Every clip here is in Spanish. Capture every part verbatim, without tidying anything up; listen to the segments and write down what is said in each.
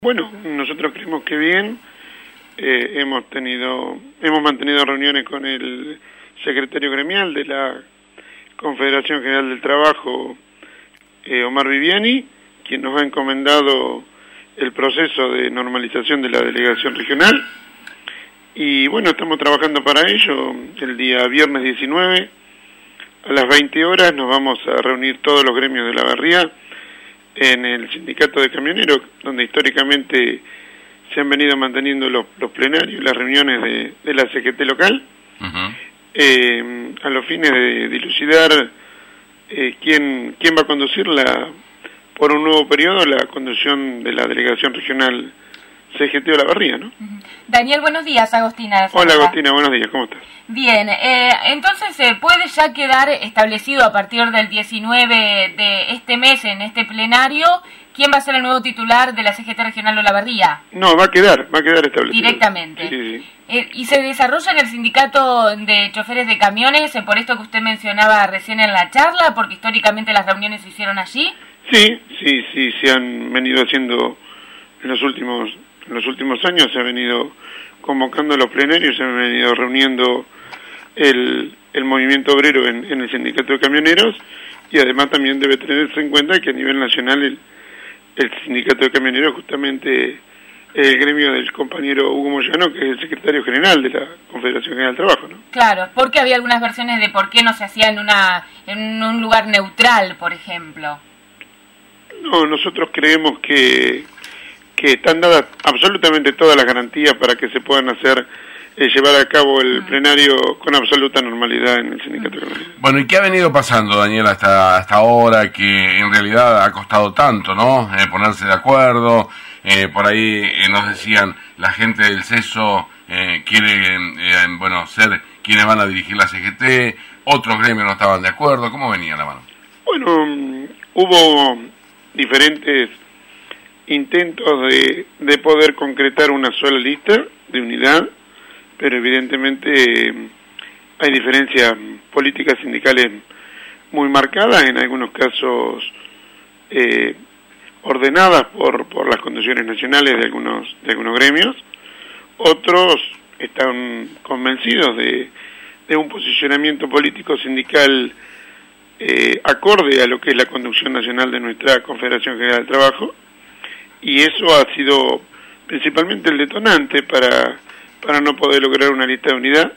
Bueno, nosotros creemos que bien, eh, hemos tenido, hemos mantenido reuniones con el secretario gremial de la Confederación General del Trabajo, eh, Omar Viviani, quien nos ha encomendado el proceso de normalización de la delegación regional, y bueno, estamos trabajando para ello. El día viernes diecinueve, a las veinte horas, nos vamos a reunir todos los gremios de la barría en el sindicato de camioneros, donde históricamente se han venido manteniendo los, los plenarios, las reuniones de, de la C G T local, uh-huh. eh, a los fines de dilucidar eh, quién, quién va a conducir la, por un nuevo periodo la conducción de la delegación regional C G T o la barría, ¿no? Uh-huh. Daniel, buenos días, Agostina. Hola Agostina, buenos días, ¿cómo estás? Bien, eh, entonces eh, ¿puede ya quedar establecido a partir del diecinueve de este mes, en este plenario, quién va a ser el nuevo titular de la C G T regional o la barría? No, va a quedar, va a quedar establecido. Directamente. Sí, sí, sí. Eh, ¿Y se desarrolla en el sindicato de choferes de camiones, eh, por esto que usted mencionaba recién en la charla, porque históricamente las reuniones se hicieron allí? Sí, sí, sí, se han venido haciendo en los últimos... En los últimos años se ha venido convocando los plenarios, se han venido reuniendo el, el movimiento obrero en, en el sindicato de camioneros, y además también debe tenerse en cuenta que a nivel nacional el, el sindicato de camioneros justamente el gremio del compañero Hugo Moyano, que es el secretario general de la Confederación General del Trabajo, ¿no? Claro, porque había algunas versiones de por qué no se hacía en, una, en un lugar neutral, por ejemplo. No, nosotros creemos que... que están dadas absolutamente todas las garantías para que se puedan hacer, eh, llevar a cabo el plenario con absoluta normalidad en el sindicato. Bueno, ¿y qué ha venido pasando, Daniel, hasta, hasta ahora, que en realidad ha costado tanto, ¿no? Eh, ponerse de acuerdo, eh, por ahí eh, nos decían, la gente del CESO eh, quiere, eh, bueno, ser quienes van a dirigir la C G T, otros gremios no estaban de acuerdo, ¿cómo venía la mano? Bueno, um, hubo diferentes intentos de, de poder concretar una sola lista de unidad, pero evidentemente eh, hay diferencias políticas sindicales muy marcadas, en algunos casos eh, ordenadas por, por las conducciones nacionales de algunos, de algunos gremios. Otros están convencidos de, de un posicionamiento político sindical eh, acorde a lo que es la conducción nacional de nuestra Confederación General del Trabajo. Y eso ha sido principalmente el detonante para, para no poder lograr una lista de unidad.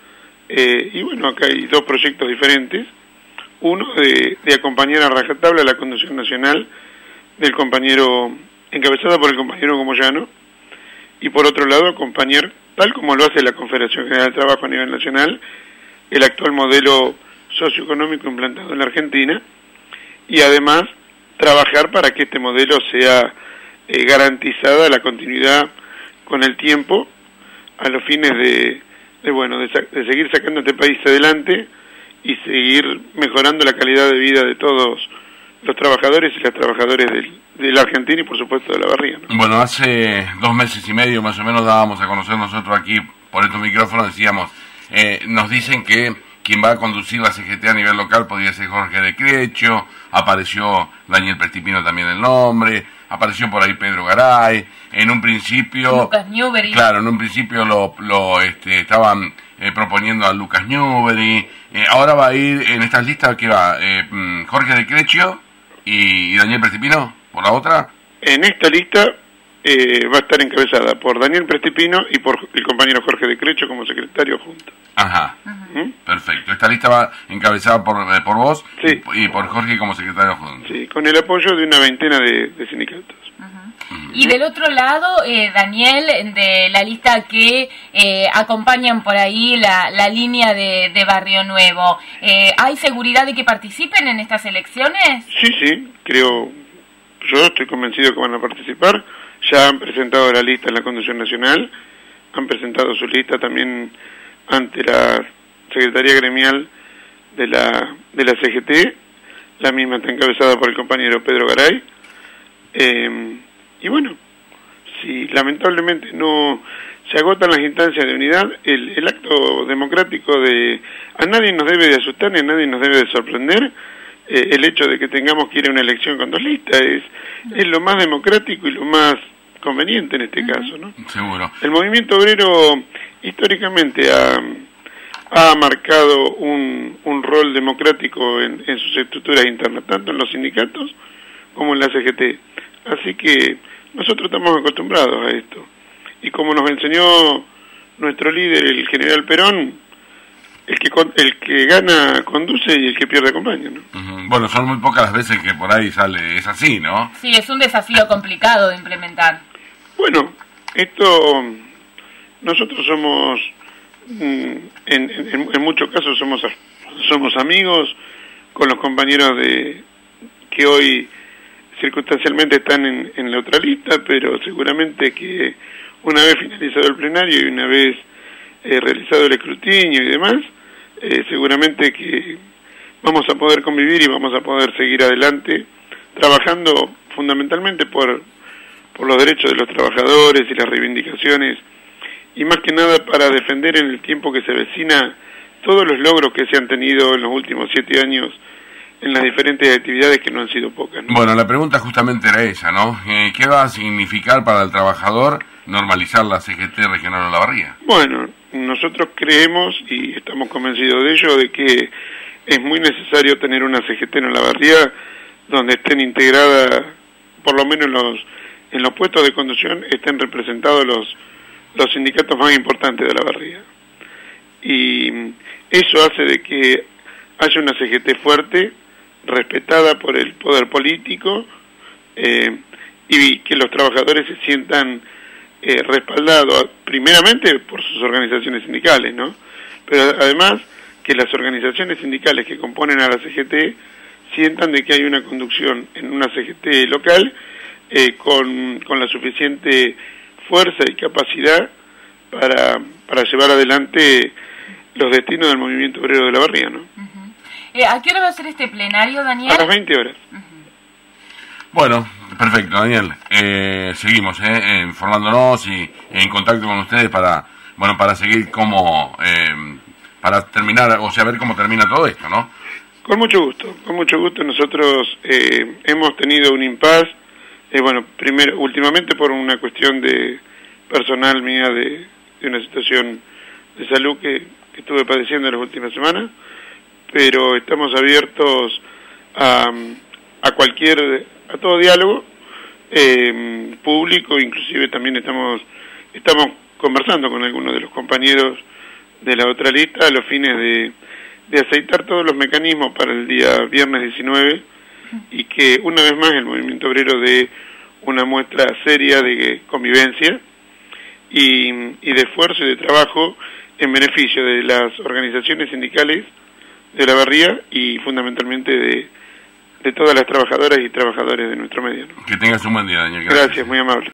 Eh, y bueno, acá hay dos proyectos diferentes. Uno de, de acompañar a rajatabla la conducción nacional del compañero, encabezada por el compañero Moyano, y por otro lado acompañar, tal como lo hace la Confederación General del Trabajo a nivel nacional, el actual modelo socioeconómico implantado en la Argentina, y además trabajar para que este modelo sea Eh, garantizada la continuidad con el tiempo, a los fines de, de bueno de, de seguir sacando este país adelante y seguir mejorando la calidad de vida de todos los trabajadores y las trabajadoras del, de la Argentina y por supuesto de la barría, ¿no? Bueno, hace dos meses y medio más o menos dábamos a conocer nosotros aquí por estos micrófonos, decíamos, eh, nos dicen que quien va a conducir la C G T a nivel local podría ser Jorge de Crecho, apareció Daniel Prestipino también el nombre, apareció por ahí Pedro Garay, en un principio... Lucas Newbery. Claro, en un principio lo, lo este, estaban eh, proponiendo a Lucas Newbery, eh, ahora va a ir en estas listas, ¿qué va? Eh, Jorge de Crecho y, y Daniel Prestipino, ¿por la otra? En esta lista eh, va a estar encabezada por Daniel Prestipino y por el compañero Jorge de Crecho como secretario junto. Ajá, ¿Mm? Perfecto. Esta lista va encabezada por, eh, por vos, sí, y por Jorge como secretario junto. Sí, con el apoyo de una veintena de, de sindicatos. Uh-huh. Uh-huh. Y del otro lado, eh, Daniel, de la lista que eh, acompañan por ahí la, la línea de, de Barrio Nuevo, eh, ¿hay seguridad de que participen en estas elecciones? Sí, sí, creo, yo estoy convencido que van a participar. Ya han presentado la lista en la Conducción Nacional, han presentado su lista también ante la Secretaría Gremial de la de la C G T, la misma está encabezada por el compañero Pedro Garay, eh, y bueno, si lamentablemente no se agotan las instancias de unidad, el, el acto democrático de a nadie nos debe de asustar ni a nadie nos debe de sorprender. Eh, el hecho de que tengamos que ir a una elección con dos listas es, es lo más democrático y lo más conveniente en este uh-huh. caso, ¿no? Seguro. El movimiento obrero históricamente ha, ha marcado un, un rol democrático en, en sus estructuras internas, tanto en los sindicatos como en la C G T. Así que nosotros estamos acostumbrados a esto. Y como nos enseñó nuestro líder, el general Perón, el que el que gana conduce y el que pierde acompaña, ¿no? Uh-huh. Bueno, son muy pocas las veces que por ahí sale, es así, ¿no? Sí, es un desafío complicado de implementar. Bueno, esto, nosotros somos, en, en, en muchos casos somos somos amigos con los compañeros de que hoy circunstancialmente están en, en la otra lista, pero seguramente que una vez finalizado el plenario y una vez eh, realizado el escrutinio y demás, eh, seguramente que vamos a poder convivir y vamos a poder seguir adelante trabajando fundamentalmente por, por los derechos de los trabajadores y las reivindicaciones, y más que nada para defender en el tiempo que se avecina todos los logros que se han tenido en los últimos siete años en las diferentes actividades, que no han sido pocas, ¿no? Bueno, la pregunta justamente era esa, ¿no? Eh, ¿Qué va a significar para el trabajador normalizar la C G T regional Olavarría? Bueno, nosotros creemos y estamos convencidos de ello, de que es muy necesario tener una C G T en Olavarría donde estén integradas, por lo menos en los, en los puestos de conducción, estén representados los, los sindicatos más importantes de Olavarría. Y eso hace de que haya una C G T fuerte, respetada por el poder político, eh, y que los trabajadores se sientan eh, respaldados primeramente por sus organizaciones sindicales, ¿no? Pero además que las organizaciones sindicales que componen a la C G T sientan de que hay una conducción en una C G T local eh, con, con la suficiente fuerza y capacidad para, para llevar adelante los destinos del movimiento obrero de Olavarría, ¿no? Uh-huh. Eh, ¿A qué hora va a ser este plenario, Daniel? A las veinte horas. Uh-huh. Bueno, perfecto, Daniel. Eh, seguimos eh, informándonos y en contacto con ustedes para, bueno, para seguir cómo, eh, para terminar, o sea, ver cómo termina todo esto, ¿no? Con mucho gusto, con mucho gusto. Nosotros eh, hemos tenido un impasse, eh, bueno, primero, últimamente por una cuestión de personal mía de, de una situación de salud que, que estuve padeciendo en las últimas semanas, pero estamos abiertos a, a cualquier, a todo diálogo eh, público, inclusive también estamos estamos conversando con algunos de los compañeros de la otra lista a los fines de, de aceitar todos los mecanismos para el día viernes diecinueve, y que una vez más el movimiento obrero dé una muestra seria de convivencia y, y de esfuerzo y de trabajo en beneficio de las organizaciones sindicales de Olavarría y fundamentalmente de, de todas las trabajadoras y trabajadores de nuestro medio, ¿no? Que tengas un buen día, Daniel. Gracias, Gracias, muy amable.